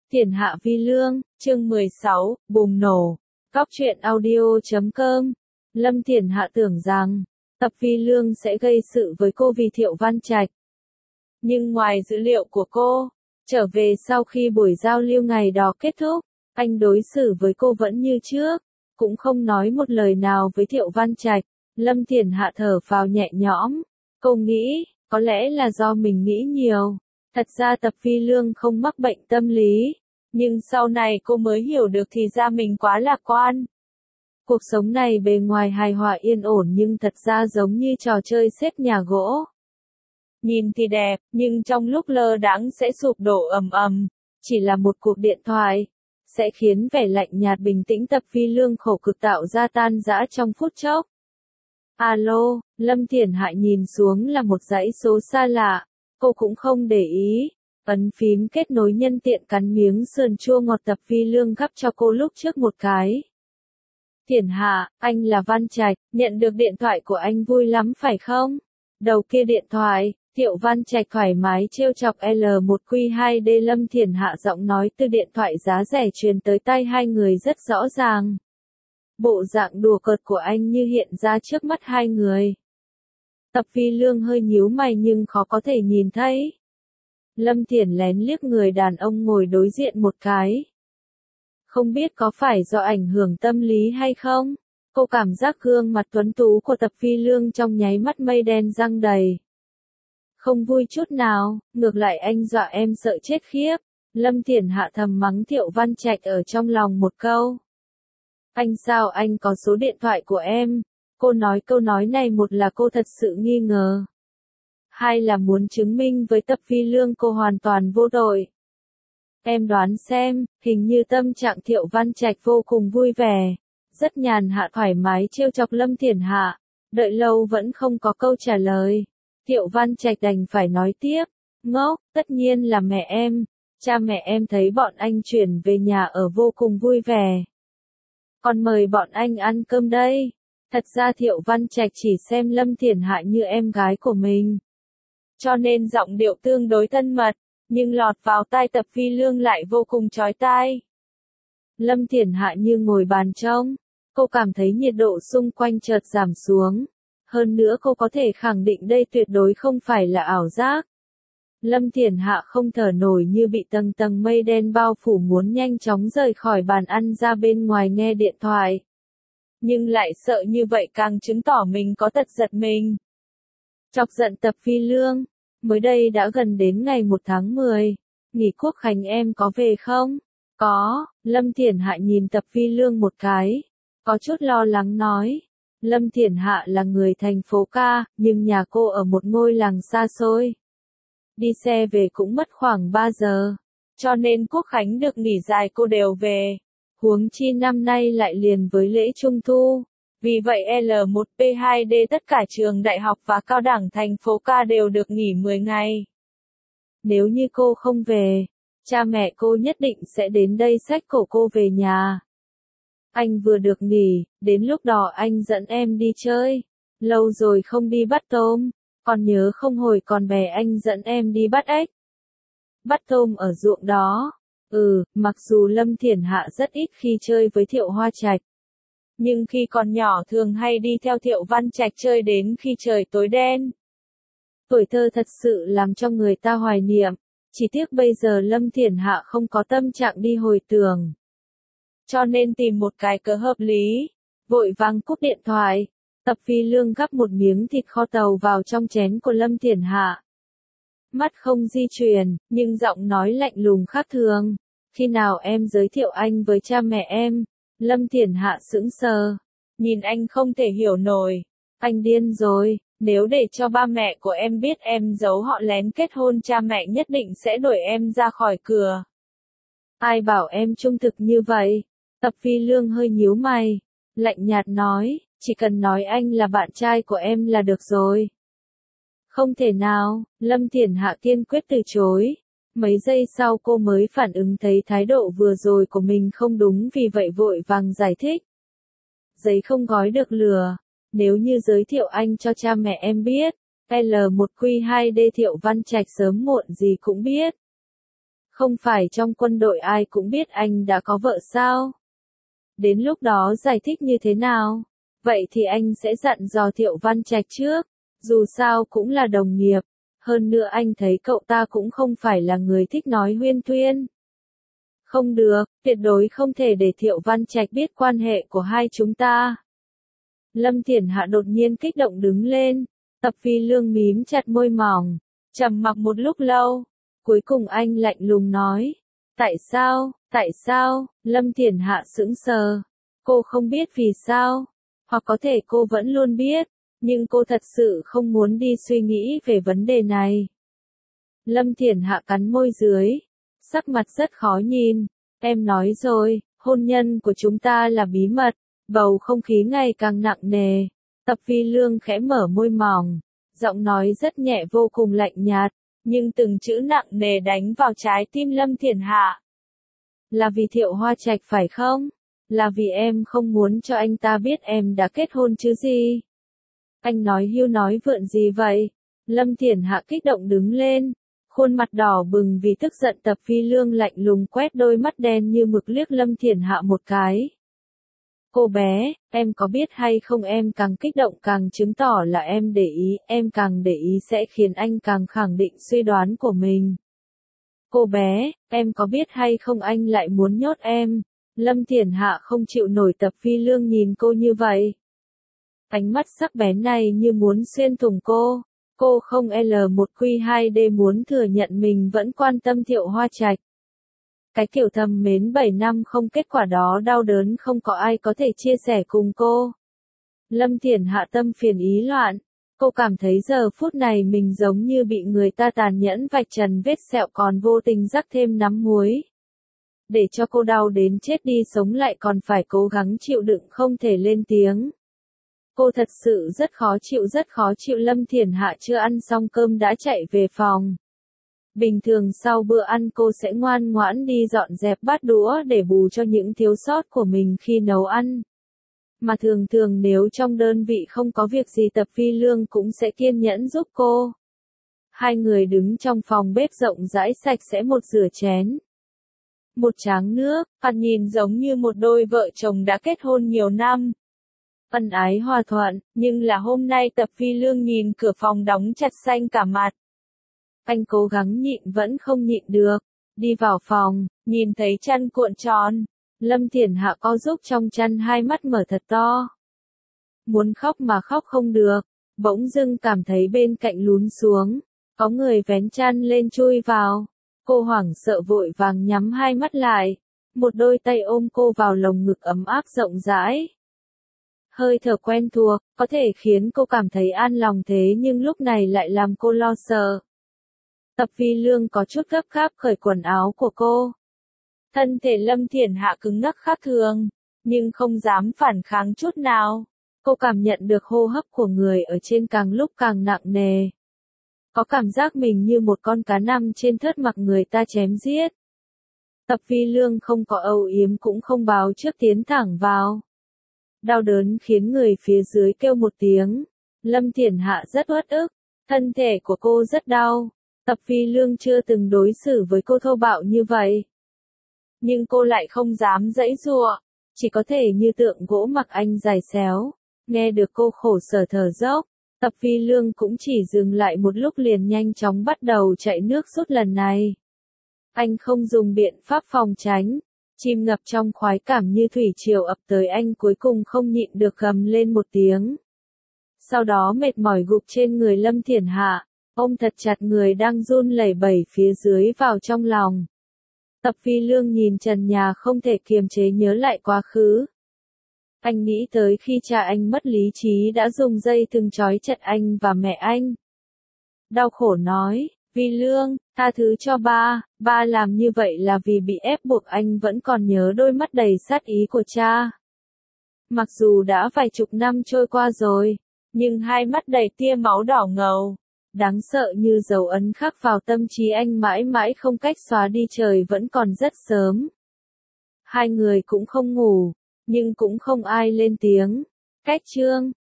Thiển Hạ Vi Lương, chương 16, bùng nổ. Góc truyện audio.com. Lâm Thiển Hạ tưởng rằng, tập Vi Lương sẽ gây sự với cô vì Thiệu Văn Trạch. Nhưng ngoài dữ liệu của cô, trở về sau khi buổi giao lưu ngày đó kết thúc, anh đối xử với cô vẫn như trước, cũng không nói một lời nào với Thiệu Văn Trạch. Lâm Thiển Hạ thở phào nhẹ nhõm. Cô nghĩ, có lẽ là do mình nghĩ nhiều. Thật ra tập Vi Lương không mắc bệnh tâm lý. Nhưng sau này cô mới hiểu được thì ra mình quá lạc quan. Cuộc sống này bề ngoài hài hòa yên ổn nhưng thật ra giống như trò chơi xếp nhà gỗ. Nhìn thì đẹp, nhưng trong lúc lơ đãng sẽ sụp đổ ầm ầm. Chỉ là một cuộc điện thoại, sẽ khiến vẻ lạnh nhạt bình tĩnh tập Vi Lương khổ cực tạo ra tan rã trong phút chốc. Alo, Lâm Thiển Hạ nhìn xuống là một dãy số xa lạ, cô cũng không để ý. Ấn phím kết nối nhân tiện cắn miếng sườn chua ngọt tập Vi Lương gắp cho cô lúc trước một cái. Thiển Hạ, anh là Văn Trạch, nhận được điện thoại của anh vui lắm phải không? Đầu kia điện thoại, Thiệu Văn Trạch thoải mái trêu chọc L1Q2D. Lâm Thiển Hạ giọng nói từ điện thoại giá rẻ truyền tới tai hai người rất rõ ràng. Bộ dạng đùa cợt của anh như hiện ra trước mắt hai người. Tập Vi Lương hơi nhíu mày nhưng khó có thể nhìn thấy. Lâm Thiển lén liếc người đàn ông ngồi đối diện một cái. Không biết có phải do ảnh hưởng tâm lý hay không? Cô cảm giác gương mặt tuấn tú của tập Vi Lương trong nháy mắt mây đen giăng đầy. Không vui chút nào, ngược lại anh dọa em sợ chết khiếp. Lâm Thiển Hạ thầm mắng Thiệu Văn Trạch ở trong lòng một câu. Anh sao anh có số điện thoại của em? Cô nói câu nói này một là cô thật sự nghi ngờ. Hai là muốn chứng minh với tập Vi Lương cô hoàn toàn vô tội. Em đoán xem, hình như tâm trạng Thiệu Văn Trạch vô cùng vui vẻ. Rất nhàn hạ thoải mái trêu chọc Lâm Thiển Hạ. Đợi lâu vẫn không có câu trả lời. Thiệu Văn Trạch đành phải nói tiếp. Ngốc, tất nhiên là mẹ em. Cha mẹ em thấy bọn anh chuyển về nhà ở vô cùng vui vẻ. Còn mời bọn anh ăn cơm đây. Thật ra Thiệu Văn Trạch chỉ xem Lâm Thiển Hạ như em gái của mình. Cho nên giọng điệu tương đối thân mật, nhưng lọt vào tai tập Vi Lương lại vô cùng chói tai. Lâm Thiển Hạ như ngồi bàn trông, cô cảm thấy nhiệt độ xung quanh chợt giảm xuống. Hơn nữa cô có thể khẳng định đây tuyệt đối không phải là ảo giác. Lâm Thiển Hạ không thở nổi như bị tầng tầng mây đen bao phủ muốn nhanh chóng rời khỏi bàn ăn ra bên ngoài nghe điện thoại. Nhưng lại sợ như vậy càng chứng tỏ mình có tật giật mình. Chọc giận tập Vi Lương. Mới đây đã gần đến ngày 1 tháng 10. Nghỉ Quốc Khánh em có về không? Có, Lâm Thiển Hạ nhìn tập Vi Lương một cái. Có chút lo lắng nói. Lâm Thiển Hạ là người thành phố ca, nhưng nhà cô ở một ngôi làng xa xôi. Đi xe về cũng mất khoảng 3 giờ. Cho nên Quốc Khánh được nghỉ dài cô đều về. Huống chi năm nay lại liền với lễ Trung Thu. Vì vậy L1P2D tất cả trường đại học và cao đẳng thành phố ca đều được nghỉ 10 ngày. Nếu như cô không về, cha mẹ cô nhất định sẽ đến đây xách cổ cô về nhà. Anh vừa được nghỉ, đến lúc đó anh dẫn em đi chơi. Lâu rồi không đi bắt tôm, còn nhớ không hồi còn bé anh dẫn em đi bắt ếch. Bắt tôm ở ruộng đó. Mặc dù Lâm Thiển Hạ rất ít khi chơi với Thiệu Hoa Trạch. Nhưng khi còn nhỏ thường hay đi theo Thiệu Văn Trạch chơi đến khi trời tối đen. Tuổi thơ thật sự làm cho người ta hoài niệm. Chỉ tiếc bây giờ Lâm Thiển Hạ không có tâm trạng đi hồi tưởng. Cho nên tìm một cái cớ hợp lý. Vội vàng cúp điện thoại. Tập Vi Lương gắp một miếng thịt kho tàu vào trong chén của Lâm Thiển Hạ. Mắt không di chuyển, nhưng giọng nói lạnh lùng khác thường. Khi nào em giới thiệu anh với cha mẹ em? Lâm Thiển Hạ sững sờ. Nhìn anh không thể hiểu nổi. Anh điên rồi, nếu để cho ba mẹ của em biết em giấu họ lén kết hôn cha mẹ nhất định sẽ đuổi em ra khỏi cửa. Ai bảo em trung thực như vậy? Tập Vi Lương hơi nhíu mày. Lạnh nhạt nói, chỉ cần nói anh là bạn trai của em là được rồi. Không thể nào, Lâm Thiển Hạ kiên quyết từ chối. Mấy giây sau cô mới phản ứng thấy thái độ vừa rồi của mình không đúng vì vậy vội vàng giải thích. Giấy không gói được lửa. Nếu như giới thiệu anh cho cha mẹ em biết, L1Q2D Thiệu Văn Trạch sớm muộn gì cũng biết. Không phải trong quân đội ai cũng biết anh đã có vợ sao? Đến lúc đó giải thích như thế nào? Vậy thì anh sẽ dặn dò Thiệu Văn Trạch trước, dù sao cũng là đồng nghiệp. Hơn nữa anh thấy cậu ta cũng không phải là người thích nói huyên thuyên. Không được, tuyệt đối không thể để Thiệu Văn Trạch biết quan hệ của hai chúng ta. Lâm Thiển Hạ đột nhiên kích động đứng lên, Tập Phi Lương mím chặt môi mỏng, trầm mặc một lúc lâu, cuối cùng anh lạnh lùng nói, tại sao, Lâm Thiển Hạ sững sờ, cô không biết vì sao, hoặc có thể cô vẫn luôn biết, nhưng cô thật sự không muốn đi suy nghĩ về vấn đề này. Lâm Thiển Hạ cắn môi dưới, sắc mặt rất khó nhìn, em nói rồi, hôn nhân của chúng ta là bí mật, bầu không khí ngày càng nặng nề. Tập Phi Lương khẽ mở môi mỏng, giọng nói rất nhẹ vô cùng lạnh nhạt, nhưng từng chữ nặng nề đánh vào trái tim Lâm Thiển Hạ. Là vì Thiệu Hoa Trạch phải không? Là vì em không muốn cho anh ta biết em đã kết hôn chứ gì? Anh nói hưu nói vượn gì vậy? Lâm Thiển Hạ kích động đứng lên, khuôn mặt đỏ bừng vì tức giận. Tập Phi Lương lạnh lùng quét đôi mắt đen như mực liếc Lâm Thiển Hạ một cái. Cô bé, em có biết hay không, em càng kích động càng chứng tỏ là em để ý, em càng để ý sẽ khiến anh càng khẳng định suy đoán của mình. Cô bé, em có biết hay không anh lại muốn nhốt em? Lâm Thiển Hạ không chịu nổi Tập Phi Lương nhìn cô như vậy. Ánh mắt sắc bén này như muốn xuyên thủng cô. Cô không L1Q2D muốn thừa nhận mình vẫn quan tâm Thiệu Hoa Trạch. Cái kiểu thầm mến 7 năm không kết quả đó đau đớn không có ai có thể chia sẻ cùng cô. Lâm Thiển Hạ tâm phiền ý loạn. Cô cảm thấy giờ phút này mình giống như bị người ta tàn nhẫn vạch trần vết sẹo còn vô tình rắc thêm nắm muối. Để cho cô đau đến chết đi sống lại còn phải cố gắng chịu đựng không thể lên tiếng. Cô thật sự rất khó chịu. Lâm Thiển Hạ chưa ăn xong cơm đã chạy về phòng. Bình thường sau bữa ăn cô sẽ ngoan ngoãn đi dọn dẹp bát đũa để bù cho những thiếu sót của mình khi nấu ăn. Mà thường nếu trong đơn vị không có việc gì Tập Phi Lương cũng sẽ kiên nhẫn giúp cô. Hai người đứng trong phòng bếp rộng rãi sạch sẽ một rửa chén. Một tráng nước, ăn nhìn giống như một đôi vợ chồng đã kết hôn nhiều năm. Ân ái hòa thuận, nhưng là hôm nay Tập Phi Lương nhìn cửa phòng đóng chặt xanh cả mặt. Anh cố gắng nhịn vẫn không nhịn được, đi vào phòng, nhìn thấy chăn cuộn tròn. Lâm Thiển Hạ co giúp trong chăn, hai mắt mở thật to. Muốn khóc mà khóc không được, bỗng dưng cảm thấy bên cạnh lún xuống, có người vén chăn lên chui vào. Cô hoảng sợ vội vàng nhắm hai mắt lại, một đôi tay ôm cô vào lồng ngực ấm áp rộng rãi. Hơi thở quen thuộc, có thể khiến cô cảm thấy an lòng thế nhưng lúc này lại làm cô lo sợ. Tập Phi Lương có chút gấp gáp cởi quần áo của cô. Thân thể Lâm Thiển Hạ cứng ngắc khác thường, nhưng không dám phản kháng chút nào. Cô cảm nhận được hô hấp của người ở trên càng lúc càng nặng nề. Có cảm giác mình như một con cá nằm trên thớt mặc người ta chém giết. Tập Phi Lương không có âu yếm cũng không báo trước tiến thẳng vào. Đau đớn khiến người phía dưới kêu một tiếng. Lâm Thiển Hạ rất uất ức, thân thể của cô rất đau. Tập Phi Lương chưa từng đối xử với cô thô bạo như vậy. Nhưng cô lại không dám giãy giụa, chỉ có thể như tượng gỗ mặc anh giày xéo. Nghe được cô khổ sở thở dốc, Tập Phi Lương cũng chỉ dừng lại một lúc liền nhanh chóng bắt đầu chạy nước rút lần này. Anh không dùng biện pháp phòng tránh, chìm ngập trong khoái cảm như thủy triều ập tới, anh cuối cùng không nhịn được gầm lên một tiếng. Sau đó mệt mỏi gục trên người Lâm Thiển Hạ, ôm thật chặt người đang run lẩy bẩy phía dưới vào trong lòng. Tập Phi Lương nhìn trần nhà không thể kiềm chế nhớ lại quá khứ. Anh nghĩ tới khi cha anh mất lý trí đã dùng dây thừng trói chặt anh và mẹ anh. Đau khổ nói, Phi Lương, tha thứ cho ba làm như vậy là vì bị ép buộc. Anh vẫn còn nhớ đôi mắt đầy sát ý của cha. Mặc dù đã vài chục năm trôi qua rồi, nhưng hai mắt đầy tia máu đỏ ngầu, đáng sợ như dấu ấn khắc vào tâm trí anh mãi mãi không cách xóa đi. Trời vẫn còn rất sớm. Hai người cũng không ngủ, nhưng cũng không ai lên tiếng. Cách chương